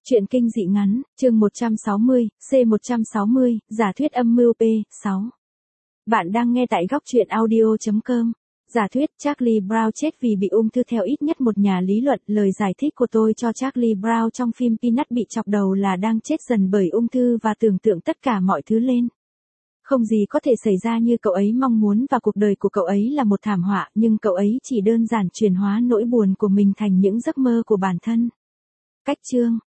Truyện kinh dị ngắn, chương 160, C160, giả thuyết âm mưu P6. Bạn đang nghe tại góc truyện audio.com. Giả thuyết Charlie Brown chết vì bị ung thư theo ít nhất một nhà lý luận. Lời giải thích của tôi cho Charlie Brown trong phim Peanut bị chọc đầu là đang chết dần bởi ung thư và tưởng tượng tất cả mọi thứ lên. Không gì có thể xảy ra như cậu ấy mong muốn và cuộc đời của cậu ấy là một thảm họa, nhưng cậu ấy chỉ đơn giản chuyển hóa nỗi buồn của mình thành những giấc mơ của bản thân. Cách chương